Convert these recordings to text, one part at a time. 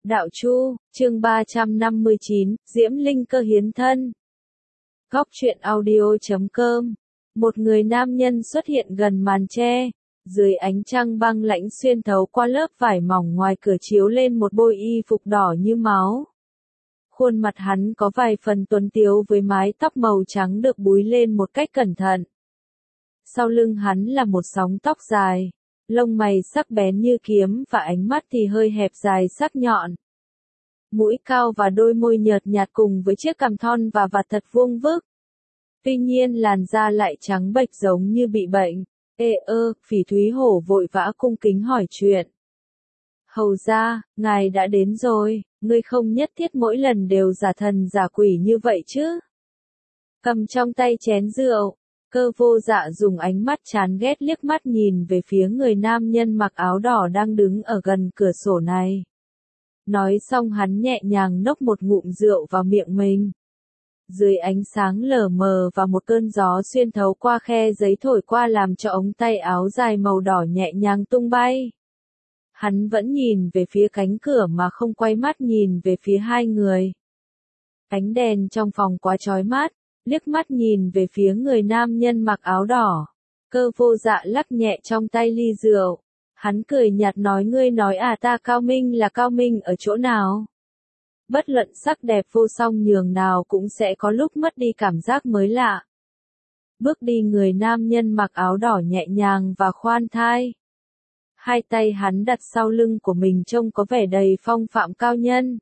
Đạo Chu, chương 359, Diễm Linh Cơ hiến thân. Góc truyện audio.com. Một người nam nhân xuất hiện gần màn tre, dưới ánh trăng băng lãnh xuyên thấu qua lớp vải mỏng ngoài cửa chiếu lên một bôi y phục đỏ như máu. Khuôn mặt hắn có vài phần tuấn tiếu với mái tóc màu trắng được búi lên một cách cẩn thận. Sau lưng hắn là một sóng tóc dài, lông mày sắc bén như kiếm và ánh mắt thì hơi hẹp dài sắc nhọn. Mũi cao và đôi môi nhợt nhạt cùng với chiếc cằm thon và vạt thật vuông vức. Tuy nhiên làn da lại trắng bệch giống như bị bệnh. Phỉ Thúy Hổ vội vã cung kính hỏi chuyện. Hầu gia, ngài đã đến rồi, ngươi không nhất thiết mỗi lần đều giả thần giả quỷ như vậy chứ. Cầm trong tay chén rượu, Cơ Vô Dạ dùng ánh mắt chán ghét liếc mắt nhìn về phía người nam nhân mặc áo đỏ đang đứng ở gần cửa sổ này. Nói xong hắn nhẹ nhàng nốc một ngụm rượu vào miệng mình. Dưới ánh sáng lờ mờ và một cơn gió xuyên thấu qua khe giấy thổi qua làm cho ống tay áo dài màu đỏ nhẹ nhàng tung bay. Hắn vẫn nhìn về phía cánh cửa mà không quay mắt nhìn về phía hai người. Ánh đèn trong phòng quá chói mắt, liếc mắt nhìn về phía người nam nhân mặc áo đỏ. Cơ Vô Dạ lắc nhẹ trong tay ly rượu. Hắn cười nhạt nói ngươi nói ta cao minh là cao minh ở chỗ nào? Bất luận sắc đẹp vô song nhường nào cũng sẽ có lúc mất đi cảm giác mới lạ. Bước đi người nam nhân mặc áo đỏ nhẹ nhàng và khoan thai. Hai tay hắn đặt sau lưng của mình trông có vẻ đầy phong phạm cao nhân.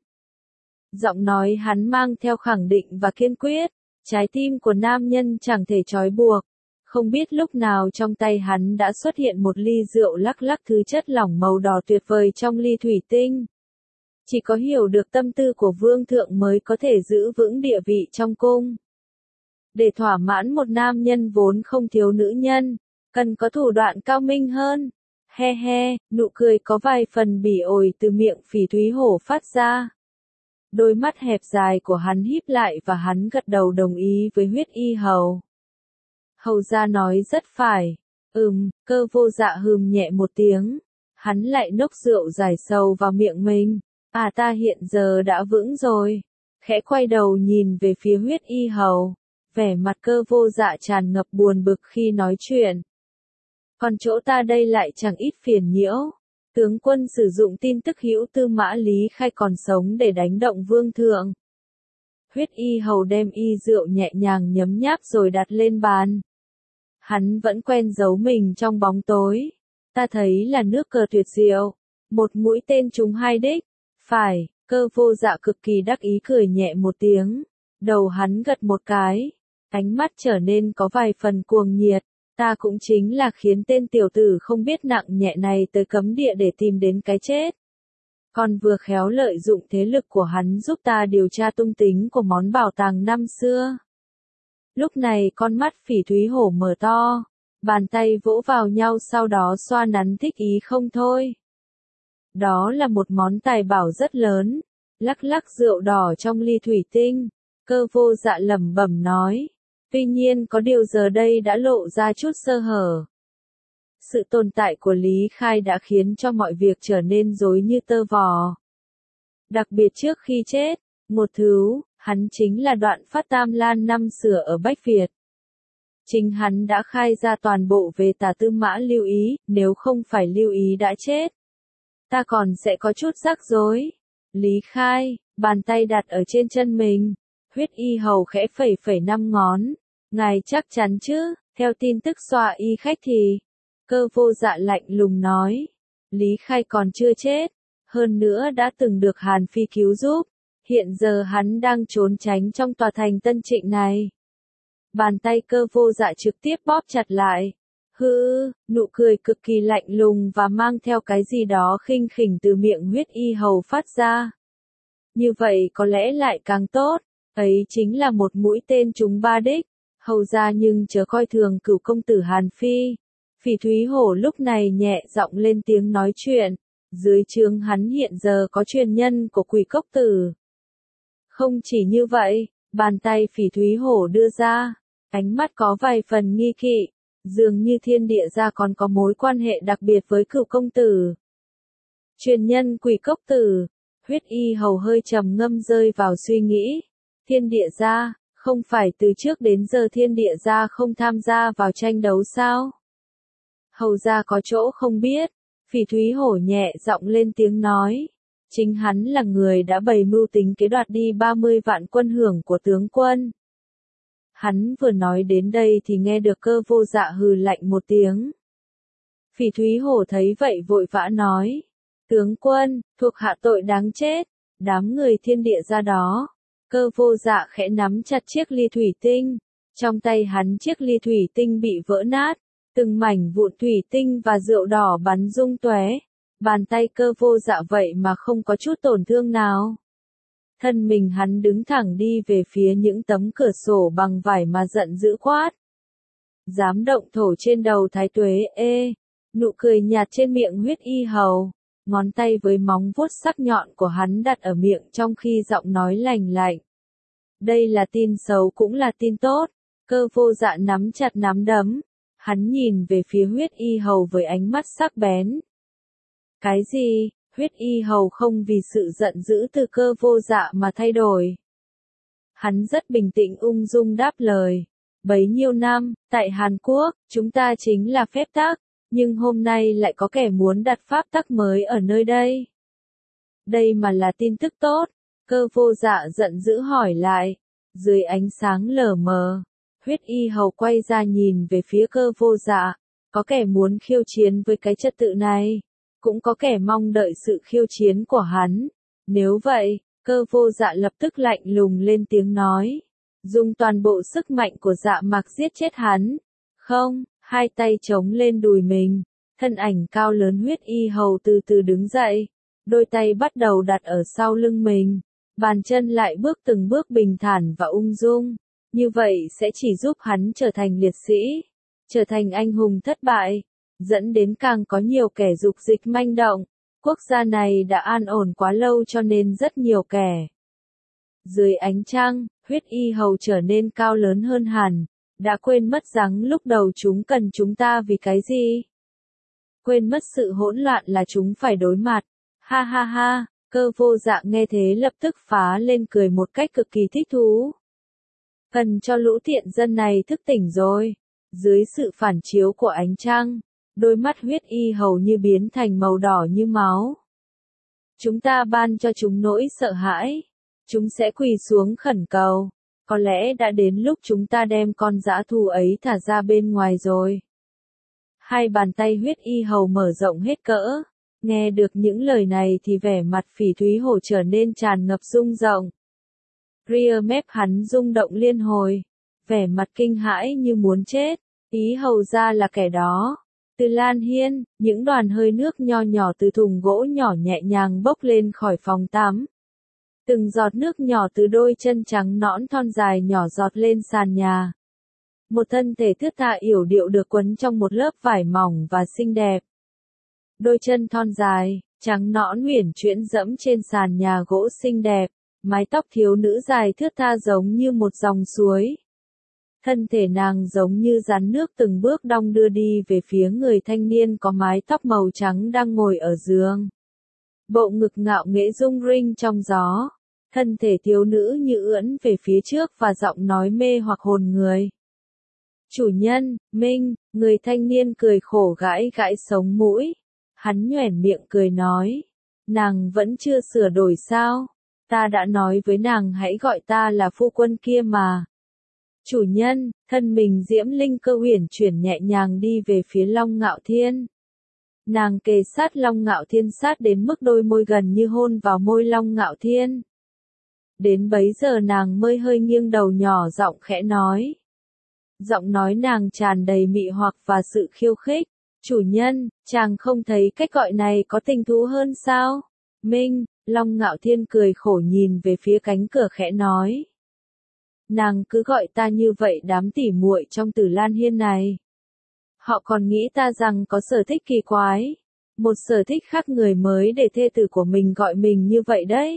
Giọng nói hắn mang theo khẳng định và kiên quyết, trái tim của nam nhân chẳng thể trói buộc. Không biết lúc nào trong tay hắn đã xuất hiện một ly rượu lắc lắc thứ chất lỏng màu đỏ tuyệt vời trong ly thủy tinh. Chỉ có hiểu được tâm tư của vương thượng mới có thể giữ vững địa vị trong cung. Để thỏa mãn một nam nhân vốn không thiếu nữ nhân, cần có thủ đoạn cao minh hơn. He he, nụ cười có vài phần bỉ ổi từ miệng Phỉ Thúy Hổ phát ra. Đôi mắt hẹp dài của hắn híp lại và hắn gật đầu đồng ý với Huyết Y Hầu. Hầu gia nói rất phải. Cơ Vô Dạ hừm nhẹ một tiếng. Hắn lại nốc rượu dài sâu vào miệng mình. Ta hiện giờ đã vững rồi. Khẽ quay đầu nhìn về phía Huyết Y Hầu. Vẻ mặt Cơ Vô Dạ tràn ngập buồn bực khi nói chuyện. Còn chỗ ta đây lại chẳng ít phiền nhiễu. Tướng quân sử dụng tin tức hữu Tư Mã Lý Khai còn sống để đánh động vương thượng. Huyết Y Hầu đem y rượu nhẹ nhàng nhấm nháp rồi đặt lên bàn. Hắn vẫn quen giấu mình trong bóng tối. Ta thấy là nước cờ tuyệt diệu. Một mũi tên trúng hai đích. Phải, Cơ Vô Dạ cực kỳ đắc ý cười nhẹ một tiếng. Đầu hắn gật một cái. Ánh mắt trở nên có vài phần cuồng nhiệt. Ta cũng chính là khiến tên tiểu tử không biết nặng nhẹ này tới cấm địa để tìm đến cái chết. Còn vừa khéo lợi dụng thế lực của hắn giúp ta điều tra tung tính của món bảo tàng năm xưa. Lúc này con mắt Phỉ Thúy Hổ mở to, bàn tay vỗ vào nhau sau đó xoa nắn thích ý không thôi. Đó là một món tài bảo rất lớn, lắc lắc rượu đỏ trong ly thủy tinh, Cơ Vô Dạ lẩm bẩm nói. Tuy nhiên có điều giờ đây đã lộ ra chút sơ hở. Sự tồn tại của Lý Khai đã khiến cho mọi việc trở nên rối như tơ vò. Đặc biệt trước khi chết, một thứ, hắn chính là Đoạn Phát Tam Lan năm xưa ở Bách Việt. Chính hắn đã khai ra toàn bộ về Tả Tư Mã Lưu Ý, nếu không phải Lưu Ý đã chết. Ta còn sẽ có chút rắc rối. Lý Khai, bàn tay đặt ở trên chân mình. Huyết Y Hầu khẽ phẩy phẩy 5 ngón. Ngài chắc chắn chứ, theo tin tức xoa y khách thì. Cơ Vô Dạ lạnh lùng nói. Lý Khai còn chưa chết. Hơn nữa đã từng được Hàn Phi cứu giúp. Hiện giờ hắn đang trốn tránh trong tòa thành Tân Trịnh này. Bàn tay Cơ Vô Dạ trực tiếp bóp chặt lại. Nụ cười cực kỳ lạnh lùng và mang theo cái gì đó khinh khỉnh từ miệng Huyết Y Hầu phát ra. Như vậy có lẽ lại càng tốt. Ấy chính là một mũi tên trúng 3 đích. Hầu ra nhưng chớ coi thường Cửu công tử Hàn Phi. Phỉ Thúy Hổ lúc này nhẹ giọng lên tiếng nói chuyện. Dưới trướng hắn hiện giờ có truyền nhân của Quỷ Cốc Tử. Không chỉ như vậy, bàn tay Phỉ Thúy Hổ đưa ra, ánh mắt có vài phần nghi kỵ, dường như thiên địa ra còn có mối quan hệ đặc biệt với Cửu công tử. Truyền nhân Quỷ Cốc Tử, Huyết y hầu hơi trầm ngâm rơi vào suy nghĩ. Thiên địa gia, không phải từ trước đến giờ thiên địa gia không tham gia vào tranh đấu sao? Hầu gia có chỗ không biết. Phỉ Thúy Hổ nhẹ giọng lên tiếng nói. Chính hắn là người đã bày mưu tính kế đoạt đi 30 vạn quân hưởng của tướng quân. Hắn vừa nói đến đây thì nghe được Cơ Vô Dạ hừ lạnh một tiếng. Phỉ Thúy Hổ thấy vậy vội vã nói. Tướng quân, thuộc hạ tội đáng chết. Đám người thiên địa gia đó. Cơ Vô Dạ khẽ nắm chặt chiếc ly thủy tinh. Trong tay hắn chiếc ly thủy tinh bị vỡ nát. Từng mảnh vụn thủy tinh và rượu đỏ bắn rung tóe. Bàn tay Cơ Vô Dạ vậy mà không có chút tổn thương nào. Thân mình hắn đứng thẳng đi về phía những tấm cửa sổ bằng vải mà giận dữ quát. Dám động thổ trên đầu Thái Tuế ê. Nụ cười nhạt trên miệng huyết y hầu. Ngón tay với móng vuốt sắc nhọn của hắn đặt ở miệng trong khi giọng nói lành lạnh. Đây là tin xấu cũng là tin tốt. Cơ Vô Dạ nắm chặt nắm đấm. Hắn nhìn về phía huyết y hầu với ánh mắt sắc bén. Cái gì? Huyết y hầu không vì sự giận dữ từ Cơ Vô Dạ mà thay đổi. Hắn rất bình tĩnh ung dung đáp lời. Bấy nhiêu năm, tại Hàn Quốc, chúng ta chính là phép tắc, nhưng hôm nay lại có kẻ muốn đặt pháp tắc mới ở nơi đây. Đây mà là tin tức tốt. Cơ Vô Dạ giận dữ hỏi lại. Dưới ánh sáng lờ mờ, huyết y hầu quay ra nhìn về phía Cơ Vô Dạ. Có kẻ muốn khiêu chiến với cái trật tự này. Cũng có kẻ mong đợi sự khiêu chiến của hắn. Nếu vậy, Cơ Vô Dạ lập tức lạnh lùng lên tiếng nói. Dùng toàn bộ sức mạnh của Dạ Mạc giết chết hắn. Không, hai tay chống lên đùi mình. Thân ảnh cao lớn huyết y hầu từ từ đứng dậy. Đôi tay bắt đầu đặt ở sau lưng mình. Bàn chân lại bước từng bước bình thản và ung dung. Như vậy sẽ chỉ giúp hắn trở thành liệt sĩ. Trở thành anh hùng thất bại. Dẫn đến càng có nhiều kẻ dục dịch manh động. Quốc gia này đã an ổn quá lâu cho nên rất nhiều kẻ. Dưới ánh trăng, huyết y hầu trở nên cao lớn hơn hẳn. Đã quên mất rằng lúc đầu chúng cần chúng ta vì cái gì? Quên mất sự hỗn loạn là chúng phải đối mặt. Ha ha ha, Cơ Vô Dạ nghe thế lập tức phá lên cười một cách cực kỳ thích thú. Cần cho lũ tiện dân này thức tỉnh rồi. Dưới sự phản chiếu của ánh trăng, đôi mắt huyết y hầu như biến thành màu đỏ như máu. Chúng ta ban cho chúng nỗi sợ hãi. Chúng sẽ quỳ xuống khẩn cầu. Có lẽ đã đến lúc chúng ta đem con dã thú ấy thả ra bên ngoài rồi. Hai bàn tay huyết y hầu mở rộng hết cỡ. Nghe được những lời này thì vẻ mặt Phỉ Thúy Hổ trở nên tràn ngập rung rộng. Ria mép hắn rung động liên hồi. Vẻ mặt kinh hãi như muốn chết. Ý hầu ra là kẻ đó. Từ Lan Hiên, những đoàn hơi nước nho nhỏ từ thùng gỗ nhỏ nhẹ nhàng bốc lên khỏi phòng tắm. Từng giọt nước nhỏ từ đôi chân trắng nõn thon dài nhỏ giọt lên sàn nhà. Một thân thể thướt tha yểu điệu được quấn trong một lớp vải mỏng và xinh đẹp. Đôi chân thon dài, trắng nõn uyển chuyển dẫm trên sàn nhà gỗ xinh đẹp, mái tóc thiếu nữ dài thướt tha giống như một dòng suối. Thân thể nàng giống như rắn nước từng bước đong đưa đi về phía người thanh niên có mái tóc màu trắng đang ngồi ở giường. Bộ ngực ngạo nghễ rung rinh trong gió. Thân thể thiếu nữ như ưỡn về phía trước và giọng nói mê hoặc hồn người. Chủ nhân, Minh, người thanh niên cười khổ gãi gãi sống mũi. Hắn nhoẻn miệng cười nói. Nàng vẫn chưa sửa đổi sao? Ta đã nói với nàng hãy gọi ta là phu quân kia mà. Chủ nhân, thân mình Diễm Linh Cơ uyển chuyển nhẹ nhàng đi về phía Long Ngạo Thiên. Nàng kề sát Long Ngạo Thiên sát đến mức đôi môi gần như hôn vào môi Long Ngạo Thiên. Đến bấy giờ nàng mới hơi nghiêng đầu nhỏ giọng khẽ nói. Giọng nói nàng tràn đầy mị hoặc và sự khiêu khích. Chủ nhân, chàng không thấy cách gọi này có tình thú hơn sao? Minh, Long Ngạo Thiên cười khổ nhìn về phía cánh cửa khẽ nói. Nàng cứ gọi ta như vậy đám tỉ muội trong Tử Lan Hiên này. Họ còn nghĩ ta rằng có sở thích kỳ quái. Một sở thích khác người mới để thê tử của mình gọi mình như vậy đấy.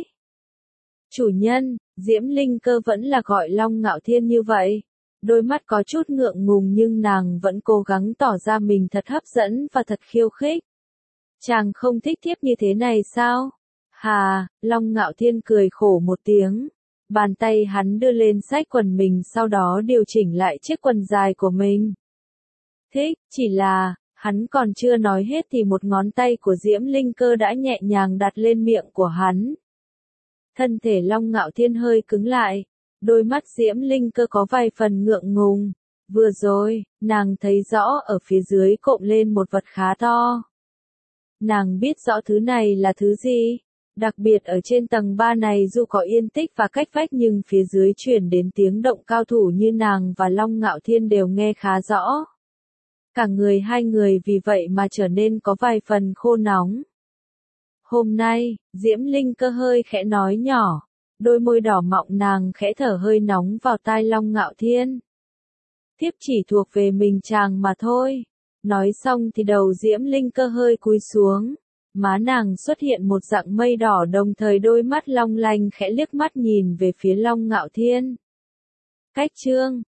Chủ nhân, Diễm Linh Cơ vẫn là gọi Long Ngạo Thiên như vậy. Đôi mắt có chút ngượng ngùng nhưng nàng vẫn cố gắng tỏ ra mình thật hấp dẫn và thật khiêu khích. Chàng không thích thiếp như thế này sao? Hà, Long Ngạo Thiên cười khổ một tiếng. Bàn tay hắn đưa lên xách quần mình sau đó điều chỉnh lại chiếc quần dài của mình. Thích, chỉ là, hắn còn chưa nói hết thì một ngón tay của Diễm Linh Cơ đã nhẹ nhàng đặt lên miệng của hắn. Thân thể Long Ngạo Thiên hơi cứng lại, đôi mắt Diễm Linh Cơ có vài phần ngượng ngùng. Vừa rồi, nàng thấy rõ ở phía dưới cộm lên một vật khá to. Nàng biết rõ thứ này là thứ gì. Đặc biệt ở trên tầng 3 này dù có yên tích và cách vách nhưng phía dưới truyền đến tiếng động cao thủ như nàng và Long Ngạo Thiên đều nghe khá rõ. Cả người hai người vì vậy mà trở nên có vài phần khô nóng. Hôm nay, Diễm Linh Cơ hơi khẽ nói nhỏ, đôi môi đỏ mọng nàng khẽ thở hơi nóng vào tai Long Ngạo Thiên. Thiếp chỉ thuộc về mình chàng mà thôi. Nói xong thì đầu Diễm Linh Cơ hơi cúi xuống. Má nàng xuất hiện một dạng mây đỏ đồng thời đôi mắt long lanh khẽ liếc mắt nhìn về phía Long Ngạo Thiên. Cách chương